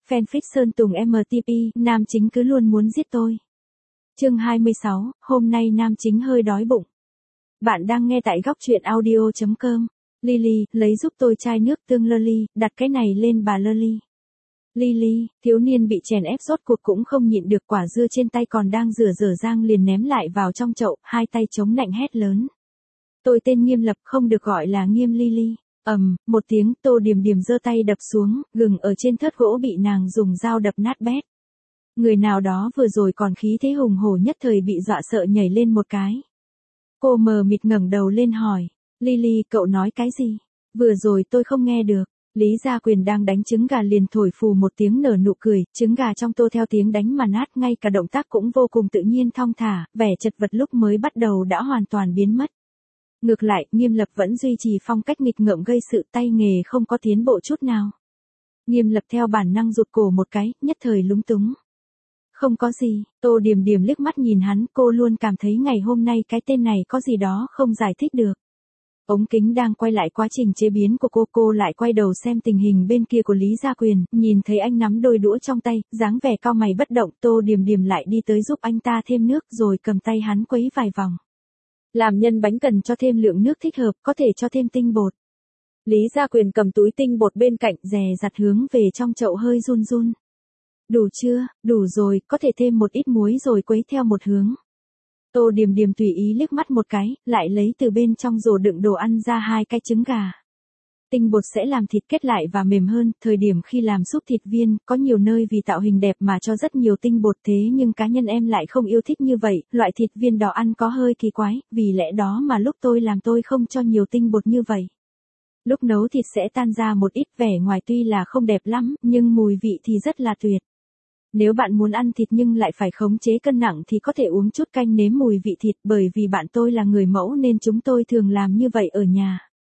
Fanfic Sơn Tùng MTP, nam chính cứ luôn muốn giết tôi. Chương 26, hôm nay nam chính hơi đói bụng. Bạn đang nghe tại góc truyện audio.com. Lily, lấy giúp tôi chai nước tương Lily, đặt cái này lên bà Lily. Lily, thiếu niên bị chèn ép rốt cuộc cũng không nhịn được, quả dưa trên tay còn đang dở dang liền ném lại vào trong chậu, hai tay chống nạnh hét lớn. Tôi tên Nghiêm Lập, không được gọi là Nghiêm Lily. Một tiếng, Tô Điềm Điềm giơ tay đập xuống, gừng ở trên thớt gỗ bị nàng dùng dao đập nát bét. Người nào đó vừa rồi còn khí thế hùng hổ nhất thời bị dọa sợ nhảy lên một cái. Cô mờ mịt ngẩng đầu lên hỏi, Lily, cậu nói cái gì? Vừa rồi tôi không nghe được. Lý Gia Quyền đang đánh trứng gà liền thổi phù một tiếng nở nụ cười, trứng gà trong tô theo tiếng đánh mà nát, ngay cả động tác cũng vô cùng tự nhiên thong thả, vẻ chật vật lúc mới bắt đầu đã hoàn toàn biến mất. Ngược lại, Nghiêm Lập vẫn duy trì phong cách nghịch ngợm gây sự, tay nghề không có tiến bộ chút nào. Nghiêm Lập theo bản năng rụt cổ một cái, nhất thời lúng túng. Không có gì, Tô Điềm Điềm liếc mắt nhìn hắn, cô luôn cảm thấy ngày hôm nay cái tên này có gì đó không giải thích được. Ống kính đang quay lại quá trình chế biến của cô lại quay đầu xem tình hình bên kia của Lý Gia Quyền, nhìn thấy anh nắm đôi đũa trong tay, dáng vẻ cau mày bất động, Tô Điềm Điềm lại đi tới giúp anh ta thêm nước rồi cầm tay hắn quấy vài vòng. Làm nhân bánh cần cho thêm lượng nước thích hợp, có thể cho thêm tinh bột. Lý Gia Quyền cầm túi tinh bột bên cạnh, dè dặt hướng về trong chậu hơi run run. Đủ chưa? Đủ rồi, có thể thêm một ít muối rồi quấy theo một hướng. Tô Điềm Điềm tùy ý liếc mắt một cái, lại lấy từ bên trong rổ đựng đồ ăn ra hai cái trứng gà. Tinh bột sẽ làm thịt kết lại và mềm hơn, thời điểm khi làm súp thịt viên, có nhiều nơi vì tạo hình đẹp mà cho rất nhiều tinh bột, thế nhưng cá nhân em lại không yêu thích như vậy, loại thịt viên đó ăn có hơi kỳ quái, vì lẽ đó mà lúc tôi làm tôi không cho nhiều tinh bột như vậy. Lúc nấu thịt sẽ tan ra một ít, vẻ ngoài tuy là không đẹp lắm, nhưng mùi vị thì rất là tuyệt. Nếu bạn muốn ăn thịt nhưng lại phải khống chế cân nặng thì có thể uống chút canh nếm mùi vị thịt, bởi vì bạn tôi là người mẫu nên chúng tôi thường làm như vậy ở nhà.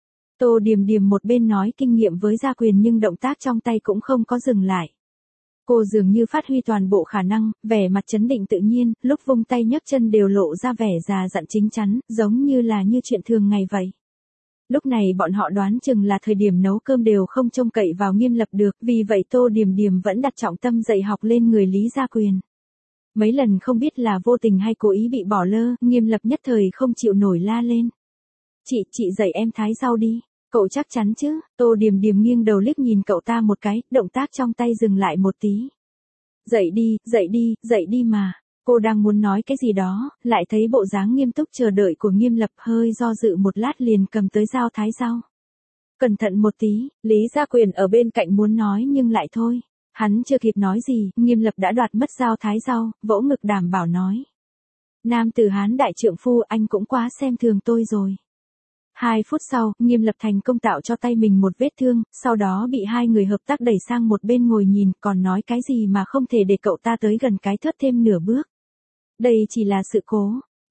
Tô Điềm Điềm một bên nói kinh nghiệm với Gia Quyền nhưng động tác trong tay cũng không có dừng lại. Cô dường như phát huy toàn bộ khả năng, vẻ mặt trấn định tự nhiên, lúc vung tay nhấc chân đều lộ ra vẻ già dặn chín chắn, giống như là như chuyện thường ngày vậy. Lúc này bọn họ đoán chừng là thời điểm nấu cơm đều không trông cậy vào Nghiêm Lập được, vì vậy Tô Điềm Điềm vẫn đặt trọng tâm dạy học lên người Lý Gia Quyền. Mấy lần không biết là vô tình hay cố ý bị bỏ lơ, Nghiêm Lập nhất thời không chịu nổi la lên. Chị dạy em thái rau đi, cậu chắc chắn chứ? Tô Điềm Điềm nghiêng đầu liếc nhìn cậu ta một cái, động tác trong tay dừng lại một tí. Dạy đi mà. Cô đang muốn nói cái gì đó, lại thấy bộ dáng nghiêm túc chờ đợi của Nghiêm Lập, hơi do dự một lát liền cầm tới dao thái rau. Cẩn thận một tí, Lý Gia Quyền ở bên cạnh muốn nói nhưng lại thôi. Hắn chưa kịp nói gì, Nghiêm Lập đã đoạt mất dao thái rau, vỗ ngực đảm bảo nói. Nam tử Hán đại trượng phu, anh cũng quá xem thường tôi rồi. 2 phút sau, Nghiêm Lập thành công tạo cho tay mình một vết thương, sau đó bị hai người hợp tác đẩy sang một bên ngồi nhìn, còn nói cái gì mà không thể để cậu ta tới gần cái thớt thêm nửa bước. Đây chỉ là sự cố.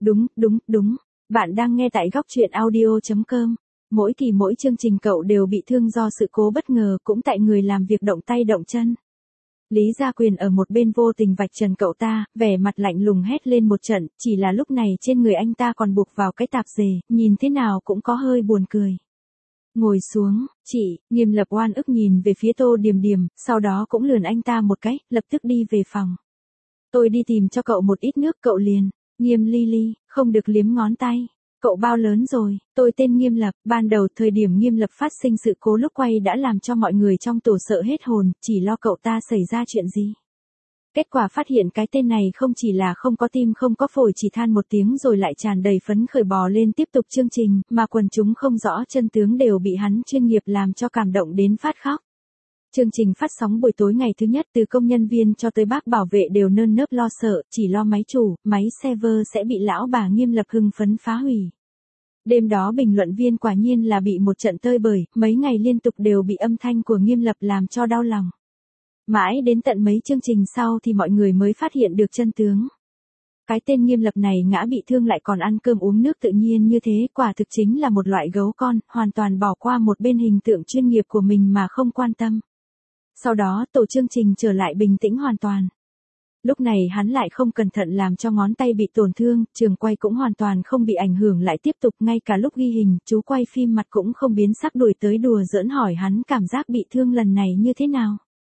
Đúng. Bạn đang nghe tại góc truyện audio.com. Mỗi kỳ mỗi chương trình cậu đều bị thương do sự cố bất ngờ, cũng tại người làm việc động tay động chân. Lý Gia Quyền ở một bên vô tình vạch trần cậu ta, vẻ mặt lạnh lùng hét lên một trận, chỉ là lúc này trên người anh ta còn buộc vào cái tạp dề, nhìn thế nào cũng có hơi buồn cười. Ngồi xuống, chị, Nghiêm Lập oan ức nhìn về phía Tô Điềm Điềm, sau đó cũng lườn anh ta một cái, lập tức đi về phòng. Tôi đi tìm cho cậu một ít nước, cậu liền. Nghiêm Lily, không được liếm ngón tay. Cậu bao lớn rồi? Tôi tên Nghiêm Lập. Ban đầu thời điểm Nghiêm Lập phát sinh sự cố lúc quay đã làm cho mọi người trong tổ sợ hết hồn, chỉ lo cậu ta xảy ra chuyện gì. Kết quả phát hiện cái tên này không chỉ là không có tim không có phổi, chỉ than một tiếng rồi lại tràn đầy phấn khởi bò lên tiếp tục chương trình, mà quần chúng không rõ chân tướng đều bị hắn chuyên nghiệp làm cho cảm động đến phát khóc. Chương trình phát sóng buổi tối ngày thứ nhất, từ công nhân viên cho tới bác bảo vệ đều nơm nớp lo sợ, chỉ lo máy chủ, máy server sẽ bị lão bà Nghiêm Lập hưng phấn phá hủy. Đêm đó bình luận viên quả nhiên là bị một trận tơi bời, mấy ngày liên tục đều bị âm thanh của Nghiêm Lập làm cho đau lòng. Mãi đến tận mấy chương trình sau thì mọi người mới phát hiện được chân tướng. Cái tên Nghiêm Lập này ngã bị thương lại còn ăn cơm uống nước tự nhiên như thế, quả thực chính là một loại gấu con, hoàn toàn bỏ qua một bên hình tượng chuyên nghiệp của mình mà không quan tâm. Sau đó tổ chương trình trở lại bình tĩnh hoàn toàn. Lúc này hắn lại không cẩn thận làm cho ngón tay bị tổn thương, trường quay cũng hoàn toàn không bị ảnh hưởng, lại tiếp tục, ngay cả lúc ghi hình, chú quay phim mặt cũng không biến sắc đuổi tới đùa giỡn hỏi hắn cảm giác bị thương lần này như thế nào.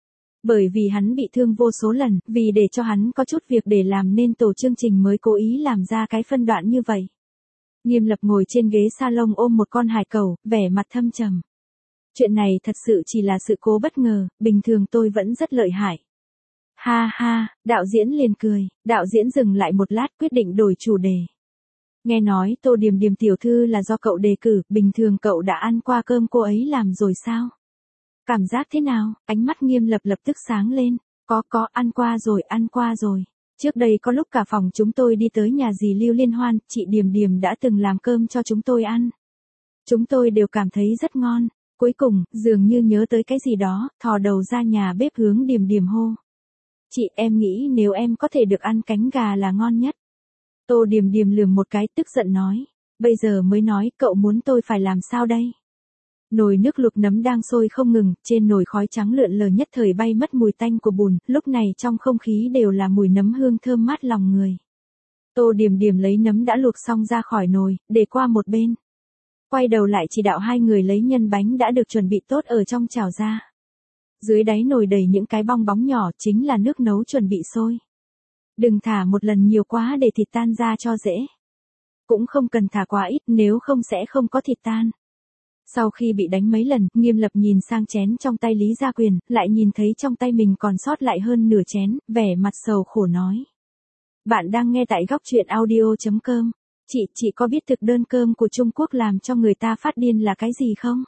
Bởi vì hắn bị thương vô số lần, vì để cho hắn có chút việc để làm nên tổ chương trình mới cố ý làm ra cái phân đoạn như vậy. Nghiêm Lập ngồi trên ghế salon ôm một con hải cẩu, vẻ mặt thâm trầm. Chuyện này thật sự chỉ là sự cố bất ngờ, bình thường tôi vẫn rất lợi hại. Ha ha, đạo diễn liền cười, đạo diễn dừng lại một lát quyết định đổi chủ đề. Nghe nói Tô Điềm Điềm tiểu thư là do cậu đề cử, bình thường cậu đã ăn qua cơm cô ấy làm rồi sao? Cảm giác thế nào? Ánh mắt Nghiêm Lập lập tức sáng lên. Có, ăn qua rồi. Trước đây có lúc cả phòng chúng tôi đi tới nhà dì Lưu liên hoan, chị Điềm Điềm đã từng làm cơm cho chúng tôi ăn. Chúng tôi đều cảm thấy rất ngon. Cuối cùng, dường như nhớ tới cái gì đó, thò đầu ra nhà bếp hướng Điềm Điềm hô. Chị, em nghĩ nếu em có thể được ăn cánh gà là ngon nhất. Tô Điềm Điềm lườm một cái tức giận nói. Bây giờ mới nói cậu muốn tôi phải làm sao đây? Nồi nước luộc nấm đang sôi không ngừng, trên nồi khói trắng lượn lờ nhất thời bay mất mùi tanh của bùn, lúc này trong không khí đều là mùi nấm hương thơm mát lòng người. Tô Điềm Điềm lấy nấm đã luộc xong ra khỏi nồi, để qua một bên. Quay đầu lại chỉ đạo hai người lấy nhân bánh đã được chuẩn bị tốt ở trong chảo ra. Dưới đáy nồi đầy những cái bong bóng nhỏ chính là nước nấu chuẩn bị sôi. Đừng thả một lần nhiều quá để thịt tan ra cho dễ. Cũng không cần thả quá ít nếu không sẽ không có thịt tan. Sau khi bị đánh mấy lần, Nghiêm Lập nhìn sang chén trong tay Lý Gia Quyền, lại nhìn thấy trong tay mình còn sót lại hơn nửa chén, vẻ mặt sầu khổ nói. Bạn đang nghe tại góc truyện audio.com. Chị có biết thực đơn cơm của Trung Quốc làm cho người ta phát điên là cái gì không?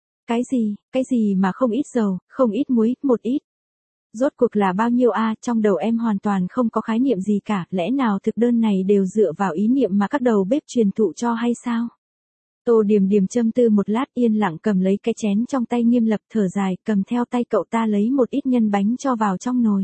Cái gì mà không ít dầu, không ít muối, một ít. Rốt cuộc là bao nhiêu a? Trong đầu em hoàn toàn không có khái niệm gì cả, lẽ nào thực đơn này đều dựa vào ý niệm mà các đầu bếp truyền thụ cho hay sao? Tô Điềm Điềm châm tư một lát yên lặng cầm lấy cái chén trong tay Nghiêm Lập thở dài, cầm theo tay cậu ta lấy một ít nhân bánh cho vào trong nồi.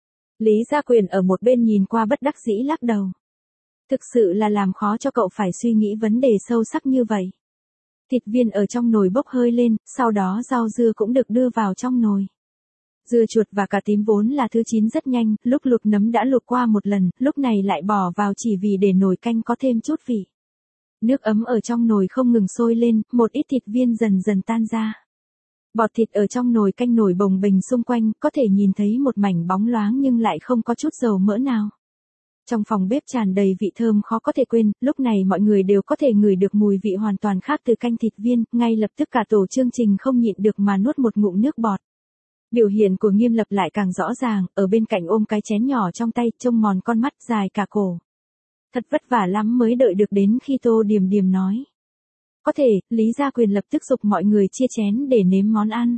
Lý Gia Quyền ở một bên nhìn qua bất đắc dĩ lắc đầu. Thực sự là làm khó cho cậu phải suy nghĩ vấn đề sâu sắc như vậy. Thịt viên ở trong nồi bốc hơi lên, sau đó rau dưa cũng được đưa vào trong nồi. Dưa chuột và cà tím vốn là thứ chín rất nhanh, lúc luộc nấm đã luộc qua một lần, lúc này lại bỏ vào chỉ vì để nồi canh có thêm chút vị. Nước ấm ở trong nồi không ngừng sôi lên, một ít thịt viên dần dần tan ra. Bọt thịt ở trong nồi canh nổi bồng bềnh xung quanh, có thể nhìn thấy một mảnh bóng loáng nhưng lại không có chút dầu mỡ nào. Trong phòng bếp tràn đầy vị thơm khó có thể quên, lúc này mọi người đều có thể ngửi được mùi vị hoàn toàn khác từ canh thịt viên, ngay lập tức cả tổ chương trình không nhịn được mà nuốt một ngụm nước bọt. Biểu hiện của Nghiêm Lập lại càng rõ ràng, ở bên cạnh ôm cái chén nhỏ trong tay, trông mòn con mắt dài cả cổ. Thật vất vả lắm mới đợi được đến khi Tô Điềm Điềm nói. Có thể, Lý Gia Quyền lập tức giục mọi người chia chén để nếm món ăn.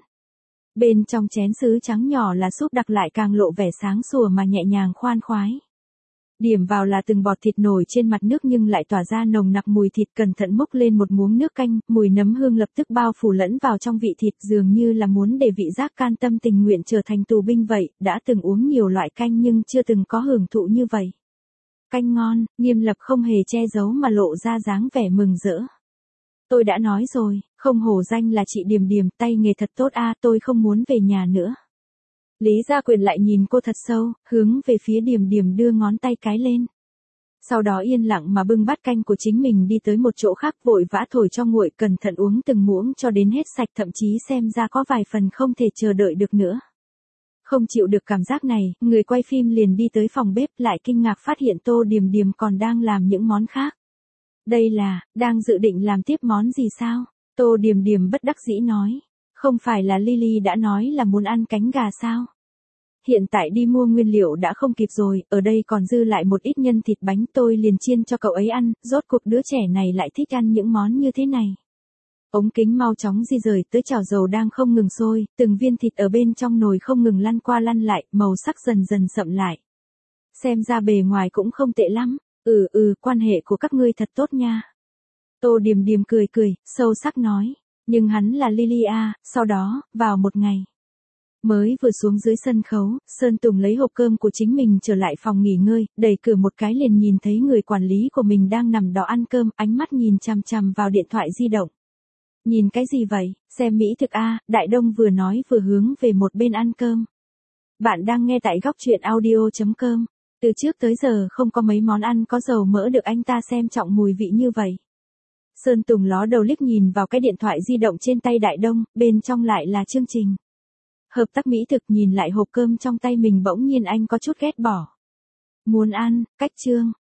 Bên trong chén sứ trắng nhỏ là súp đặc lại càng lộ vẻ sáng sủa mà nhẹ nhàng khoan khoái. Điểm vào là từng bọt thịt nổi trên mặt nước nhưng lại tỏa ra nồng nặc mùi thịt, cẩn thận múc lên một muỗng nước canh, mùi nấm hương lập tức bao phủ lẫn vào trong vị thịt, dường như là muốn để vị giác can tâm tình nguyện trở thành tù binh vậy, đã từng uống nhiều loại canh nhưng chưa từng có hưởng thụ như vậy. Canh ngon, Nghiêm Lập không hề che giấu mà lộ ra dáng vẻ mừng rỡ. Tôi đã nói rồi, không hổ danh là chị Điềm Điềm, tay nghề thật tốt a, tôi không muốn về nhà nữa. Lý Gia Quyền lại nhìn cô thật sâu, hướng về phía Điềm Điềm đưa ngón tay cái lên. Sau đó yên lặng mà bưng bát canh của chính mình đi tới một chỗ khác, vội vã thổi cho nguội, cẩn thận uống từng muỗng cho đến hết sạch, thậm chí xem ra có vài phần không thể chờ đợi được nữa. Không chịu được cảm giác này, người quay phim liền đi tới phòng bếp, lại kinh ngạc phát hiện Tô Điềm Điềm còn đang làm những món khác. Đây là, đang dự định làm tiếp món gì sao? Tô Điềm Điềm bất đắc dĩ nói. Không phải là Lily đã nói là muốn ăn cánh gà sao? Hiện tại đi mua nguyên liệu đã không kịp rồi, ở đây còn dư lại một ít nhân thịt bánh, tôi liền chiên cho cậu ấy ăn, rốt cuộc đứa trẻ này lại thích ăn những món như thế này. Ống kính mau chóng di rời tới chảo dầu đang không ngừng sôi, từng viên thịt ở bên trong nồi không ngừng lăn qua lăn lại, màu sắc dần dần sậm lại. Xem ra bề ngoài cũng không tệ lắm, quan hệ của các ngươi thật tốt nha. Tô Điềm Điềm cười, sâu sắc nói, nhưng hắn là Lilia, sau đó, vào một ngày. Mới vừa xuống dưới sân khấu, Sơn Tùng lấy hộp cơm của chính mình trở lại phòng nghỉ ngơi, đẩy cửa một cái liền nhìn thấy người quản lý của mình đang nằm đó ăn cơm, ánh mắt nhìn chằm chằm vào điện thoại di động. Nhìn cái gì vậy, xem mỹ thực a, Đại Đông vừa nói vừa hướng về một bên ăn cơm. Bạn đang nghe tại góc truyện audio.com. Từ trước tới giờ không có mấy món ăn có dầu mỡ được anh ta xem trọng mùi vị như vậy. Sơn Tùng ló đầu liếc nhìn vào cái điện thoại di động trên tay Đại Đông, bên trong lại là chương trình. Hợp tác mỹ thực nhìn lại hộp cơm trong tay mình bỗng nhiên anh có chút ghét bỏ. Muốn ăn, cách chương.